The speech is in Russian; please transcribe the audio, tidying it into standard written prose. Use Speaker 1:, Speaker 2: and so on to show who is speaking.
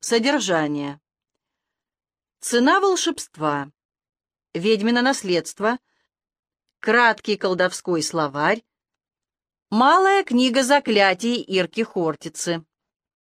Speaker 1: Содержание. Цена волшебства. Ведьмино наследство. Краткий колдовской словарь. Малая книга заклятий Ирки Хортицы.